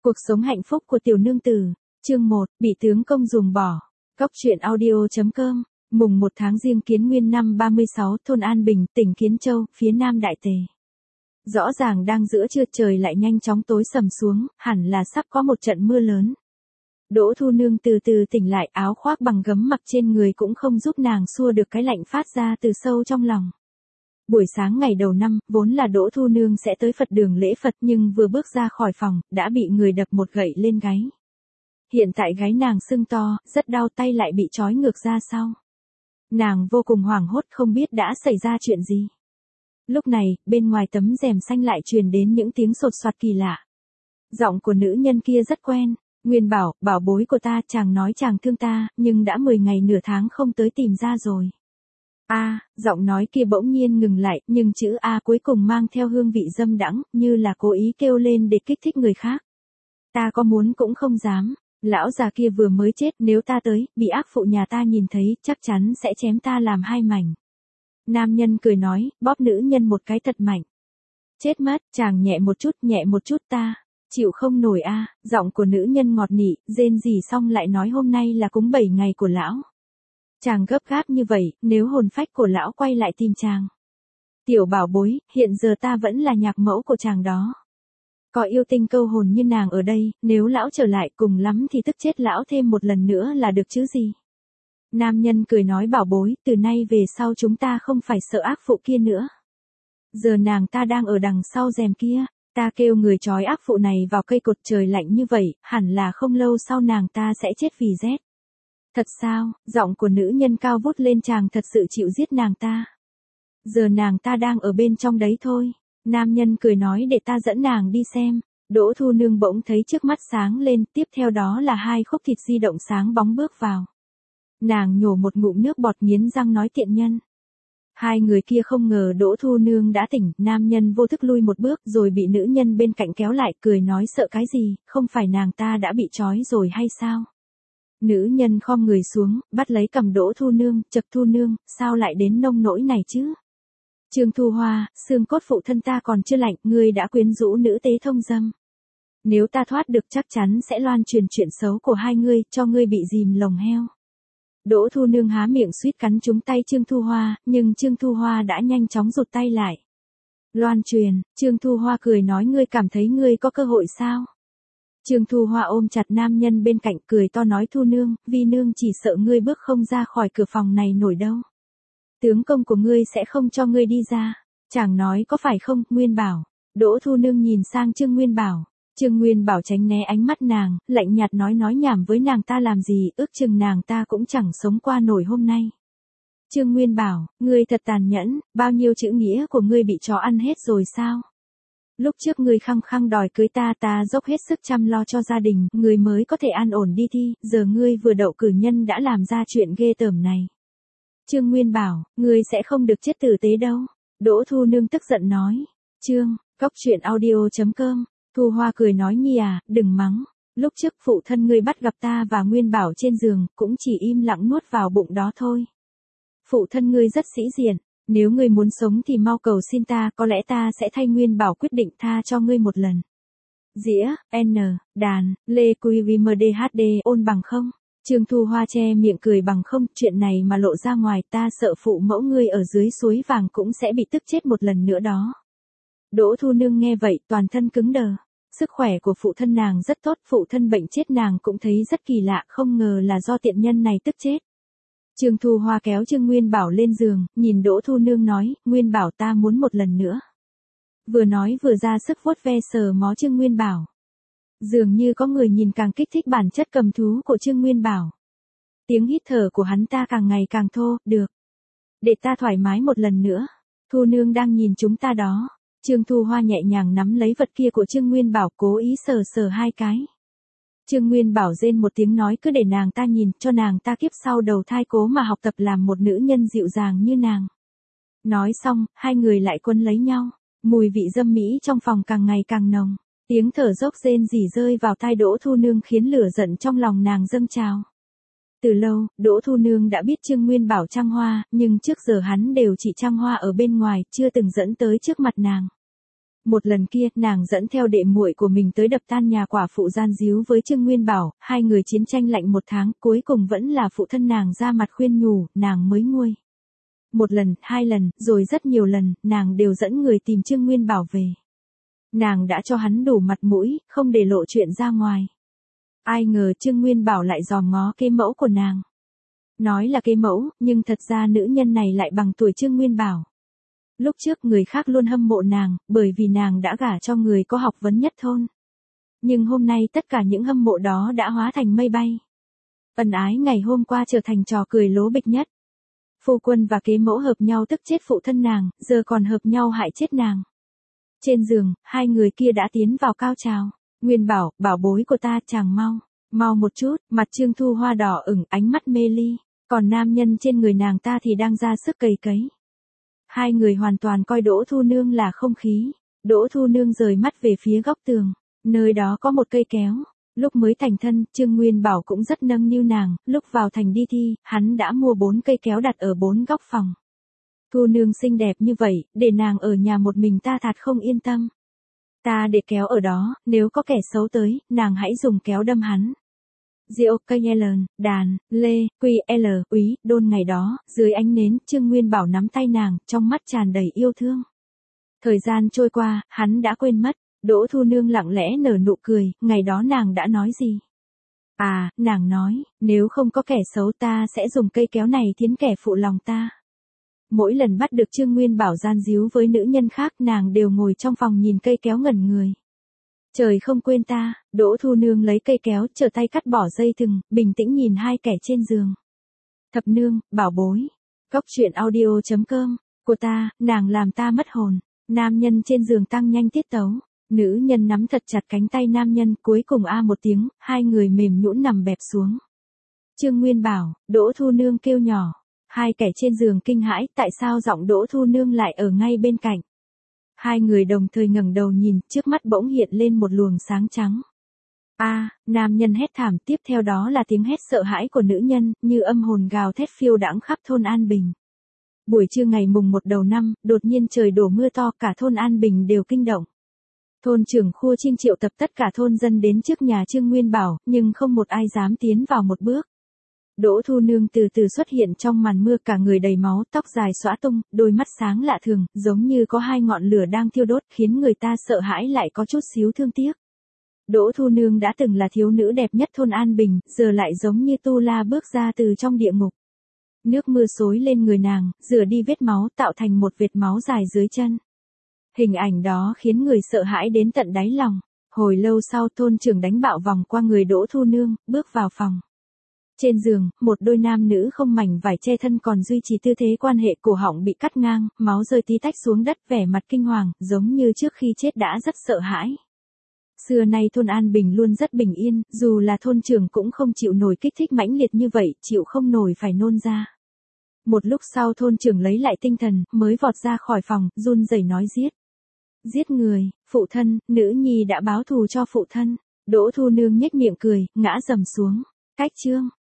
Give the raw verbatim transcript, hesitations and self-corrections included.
Cuộc sống hạnh phúc của tiểu nương tử, chương một, bị tướng công ruồng bỏ. Góc truyện audio chấm com, mùng một tháng Giêng Kiến Nguyên năm ba mươi sáu, thôn An Bình, tỉnh Kiến Châu, phía nam Đại Tề. Rõ ràng đang giữa trưa trời lại nhanh chóng tối sầm xuống, hẳn là sắp có một trận mưa lớn. Đỗ Thu Nương từ từ tỉnh lại, áo khoác bằng gấm mặc trên người cũng không giúp nàng xua được cái lạnh phát ra từ sâu trong lòng. Buổi sáng ngày đầu năm, vốn là Đỗ Thu Nương sẽ tới Phật đường lễ Phật nhưng vừa bước ra khỏi phòng, đã bị người đập một gậy lên gáy. Hiện tại gáy nàng sưng to, rất đau, tay lại bị trói ngược ra sau. Nàng vô cùng hoảng hốt không biết đã xảy ra chuyện gì. Lúc này, bên ngoài tấm rèm xanh lại truyền đến những tiếng sột soạt kỳ lạ. Giọng của nữ nhân kia rất quen. Nguyên Bảo, bảo bối của ta, chàng nói chàng thương ta, nhưng đã mười ngày nửa tháng không tới tìm ra rồi. A, giọng nói kia bỗng nhiên ngừng lại, nhưng chữ A cuối cùng mang theo hương vị dâm đãng, như là cố ý kêu lên để kích thích người khác. Ta có muốn cũng không dám, lão già kia vừa mới chết, nếu ta tới, bị ác phụ nhà ta nhìn thấy, chắc chắn sẽ chém ta làm hai mảnh. Nam nhân cười nói, bóp nữ nhân một cái thật mạnh. Chết mất, chàng nhẹ một chút, nhẹ một chút ta. Chịu không nổi a, à, giọng của nữ nhân ngọt nị, rên rỉ xong lại nói hôm nay là cúng bảy ngày của lão. Chàng gấp gáp như vậy, nếu hồn phách của lão quay lại tìm chàng. Tiểu bảo bối, hiện giờ ta vẫn là nhạc mẫu của chàng đó. Có yêu tinh câu hồn như nàng ở đây, nếu lão trở lại cùng lắm thì tức chết lão thêm một lần nữa là được chứ gì. Nam nhân cười nói bảo bối, từ nay về sau chúng ta không phải sợ ác phụ kia nữa. Giờ nàng ta đang ở đằng sau rèm kia. Ta kêu người trói ác phụ này vào cây cột, trời lạnh như vậy, hẳn là không lâu sau nàng ta sẽ chết vì rét. Thật sao, giọng của nữ nhân cao vút lên, chàng thật sự chịu giết nàng ta. Giờ nàng ta đang ở bên trong đấy thôi. Nam nhân cười nói để ta dẫn nàng đi xem. Đỗ Thu Nương bỗng thấy trước mắt sáng lên, tiếp theo đó là hai khúc thịt di động sáng bóng bước vào. Nàng nhổ một ngụm nước bọt nghiến răng nói tiện nhân. Hai người kia không ngờ Đỗ Thu Nương đã tỉnh, nam nhân vô thức lui một bước rồi bị nữ nhân bên cạnh kéo lại, cười nói sợ cái gì, không phải nàng ta đã bị trói rồi hay sao? Nữ nhân khom người xuống, bắt lấy cầm Đỗ Thu Nương, chậc Thu Nương, sao lại đến nông nỗi này chứ? Trương Thu Hoa, xương cốt phụ thân ta còn chưa lạnh, ngươi đã quyến rũ nữ tế thông dâm. Nếu ta thoát được chắc chắn sẽ loan truyền chuyện xấu của hai ngươi, cho ngươi bị dìm lồng heo. Đỗ Thu Nương há miệng suýt cắn trúng tay Trương Thu Hoa, nhưng Trương Thu Hoa đã nhanh chóng rụt tay lại. Loan truyền, Trương Thu Hoa cười nói ngươi cảm thấy ngươi có cơ hội sao? Trương Thu Hoa ôm chặt nam nhân bên cạnh cười to nói Thu Nương, vi nương chỉ sợ ngươi bước không ra khỏi cửa phòng này nổi đâu. Tướng công của ngươi sẽ không cho ngươi đi ra. Chàng nói có phải không, Nguyên Bảo? Đỗ Thu Nương nhìn sang Trương Nguyên Bảo. Trương Nguyên Bảo tránh né ánh mắt nàng, lạnh nhạt nói nói nhảm với nàng ta làm gì, ước chừng nàng ta cũng chẳng sống qua nổi hôm nay. Trương Nguyên Bảo, ngươi thật tàn nhẫn, bao nhiêu chữ nghĩa của ngươi bị chó ăn hết rồi sao? Lúc trước ngươi khăng khăng đòi cưới ta, ta dốc hết sức chăm lo cho gia đình, ngươi mới có thể an ổn đi thi, giờ ngươi vừa đậu cử nhân đã làm ra chuyện ghê tởm này. Trương Nguyên Bảo, ngươi sẽ không được chết tử tế đâu. Đỗ Thu Nương tức giận nói. Chương, góc truyện audio chấm com. Thu Hoa cười nói nhi à, đừng mắng. Lúc trước phụ thân ngươi bắt gặp ta và Nguyên Bảo trên giường, cũng chỉ im lặng nuốt vào bụng đó thôi. Phụ thân ngươi rất sĩ diện, nếu ngươi muốn sống thì mau cầu xin ta, có lẽ ta sẽ thay Nguyên Bảo quyết định tha cho ngươi một lần. Dĩa, N, đàn, Lê Quy V M D H D ôn bằng không? Trương Thu Hoa che miệng cười bằng không, chuyện này mà lộ ra ngoài ta sợ phụ mẫu ngươi ở dưới suối vàng cũng sẽ bị tức chết một lần nữa đó. Đỗ Thu Nương nghe vậy toàn thân cứng đờ. Sức khỏe của phụ thân nàng rất tốt, phụ thân bệnh chết nàng cũng thấy rất kỳ lạ, không ngờ là do tiện nhân này tức chết. Trương Thu Hoa kéo Trương Nguyên Bảo lên giường, nhìn Đỗ Thu Nương nói, Nguyên Bảo ta muốn một lần nữa. Vừa nói vừa ra sức vuốt ve sờ mó Trương Nguyên Bảo. Dường như có người nhìn càng kích thích bản chất cầm thú của Trương Nguyên Bảo. Tiếng hít thở của hắn ta càng ngày càng thô, được. Để ta thoải mái một lần nữa. Thu Nương đang nhìn chúng ta đó. Trương Thu Hoa nhẹ nhàng nắm lấy vật kia của Trương Nguyên Bảo cố ý sờ sờ hai cái. Trương Nguyên Bảo rên một tiếng nói cứ để nàng ta nhìn, cho nàng ta kiếp sau đầu thai cố mà học tập làm một nữ nhân dịu dàng như nàng. Nói xong, hai người lại quấn lấy nhau. Mùi vị dâm mỹ trong phòng càng ngày càng nồng. Tiếng thở dốc rên rỉ rơi vào tai Đỗ Thu Nương khiến lửa giận trong lòng nàng dâng trào. Từ lâu, Đỗ Thu Nương đã biết Trương Nguyên Bảo trăng hoa, nhưng trước giờ hắn đều chỉ trăng hoa ở bên ngoài, chưa từng dẫn tới trước mặt nàng. Một lần kia, nàng dẫn theo đệ muội của mình tới đập tan nhà quả phụ gian díu với Trương Nguyên Bảo, hai người chiến tranh lạnh một tháng, cuối cùng vẫn là phụ thân nàng ra mặt khuyên nhủ, nàng mới nguôi. Một lần, hai lần, rồi rất nhiều lần, nàng đều dẫn người tìm Trương Nguyên Bảo về. Nàng đã cho hắn đủ mặt mũi, không để lộ chuyện ra ngoài. Ai ngờ Trương Nguyên Bảo lại dòm ngó kế mẫu của nàng. Nói là kế mẫu, nhưng thật ra nữ nhân này lại bằng tuổi Trương Nguyên Bảo. Lúc trước người khác luôn hâm mộ nàng, bởi vì nàng đã gả cho người có học vấn nhất thôn. Nhưng hôm nay tất cả những hâm mộ đó đã hóa thành mây bay. Ân ái ngày hôm qua trở thành trò cười lố bịch nhất. Phu quân và kế mẫu hợp nhau tức chết phụ thân nàng, giờ còn hợp nhau hại chết nàng. Trên giường, hai người kia đã tiến vào cao trào. Nguyên Bảo, bảo bối của ta, chàng mau, mau một chút, mặt Trương Thu Hoa đỏ ửng, ánh mắt mê ly, còn nam nhân trên người nàng ta thì đang ra sức cày cấy. Hai người hoàn toàn coi Đỗ Thu Nương là không khí. Đỗ Thu Nương rời mắt về phía góc tường, nơi đó có một cây kéo. Lúc mới thành thân, Trương Nguyên Bảo cũng rất nâng niu nàng, lúc vào thành đi thi, hắn đã mua bốn cây kéo đặt ở bốn góc phòng. Thu Nương xinh đẹp như vậy, để nàng ở nhà một mình ta thật không yên tâm. Ta để kéo ở đó, nếu có kẻ xấu tới, nàng hãy dùng kéo đâm hắn. Diệu, cây L, đàn, lê, quy, L, úy, đôn ngày đó, dưới ánh nến, Trương Nguyên Bảo nắm tay nàng, trong mắt tràn đầy yêu thương. Thời gian trôi qua, hắn đã quên mất, Đỗ Thu Nương lặng lẽ nở nụ cười, ngày đó nàng đã nói gì? À, nàng nói, nếu không có kẻ xấu ta sẽ dùng cây kéo này thiến kẻ phụ lòng ta. Mỗi lần bắt được Trương Nguyên Bảo gian díu với nữ nhân khác nàng đều ngồi trong phòng nhìn cây kéo ngẩn người. Trời không quên ta, Đỗ Thu Nương lấy cây kéo, trở tay cắt bỏ dây thừng, bình tĩnh nhìn hai kẻ trên giường. Thập nương, bảo bối. Cóc truyện audio chấm com, của ta, nàng làm ta mất hồn. Nam nhân trên giường tăng nhanh tiết tấu. Nữ nhân nắm thật chặt cánh tay nam nhân, cuối cùng a một tiếng, hai người mềm nhũn nằm bẹp xuống. Trương Nguyên Bảo, Đỗ Thu Nương kêu nhỏ. Hai kẻ trên giường kinh hãi, tại sao giọng Đỗ Thu Nương lại ở ngay bên cạnh. Hai người đồng thời ngẩng đầu nhìn, trước mắt bỗng hiện lên một luồng sáng trắng. A, nam nhân hét thảm, tiếp theo đó là tiếng hét sợ hãi của nữ nhân, như âm hồn gào thét phiêu đãng khắp thôn An Bình. Buổi trưa ngày mùng một đầu năm, đột nhiên trời đổ mưa to, cả thôn An Bình đều kinh động. Thôn trưởng Khua Trinh triệu tập tất cả thôn dân đến trước nhà Trương Nguyên Bảo, nhưng không một ai dám tiến vào một bước. Đỗ Thu Nương từ từ xuất hiện trong màn mưa, cả người đầy máu, tóc dài xõa tung, đôi mắt sáng lạ thường, giống như có hai ngọn lửa đang thiêu đốt, khiến người ta sợ hãi lại có chút xíu thương tiếc. Đỗ Thu Nương đã từng là thiếu nữ đẹp nhất thôn An Bình, giờ lại giống như tu la bước ra từ trong địa ngục. Nước mưa xối lên người nàng, rửa đi vết máu, tạo thành một vệt máu dài dưới chân. Hình ảnh đó khiến người sợ hãi đến tận đáy lòng. Hồi lâu sau, thôn trưởng đánh bạo vòng qua người Đỗ Thu Nương, bước vào phòng. Trên giường, một đôi nam nữ không mảnh vải che thân còn duy trì tư thế quan hệ, cổ họng bị cắt ngang, máu rơi tí tách xuống đất, vẻ mặt kinh hoàng, giống như trước khi chết đã rất sợ hãi. Xưa nay thôn An Bình luôn rất bình yên, dù là thôn trưởng cũng không chịu nổi kích thích mãnh liệt như vậy, chịu không nổi phải nôn ra. Một lúc sau thôn trưởng lấy lại tinh thần, mới vọt ra khỏi phòng, run rẩy nói giết. Giết người, phụ thân, nữ nhi đã báo thù cho phụ thân. Đỗ Thu Nương nhếch miệng cười, ngã dầm xuống. Cách chương.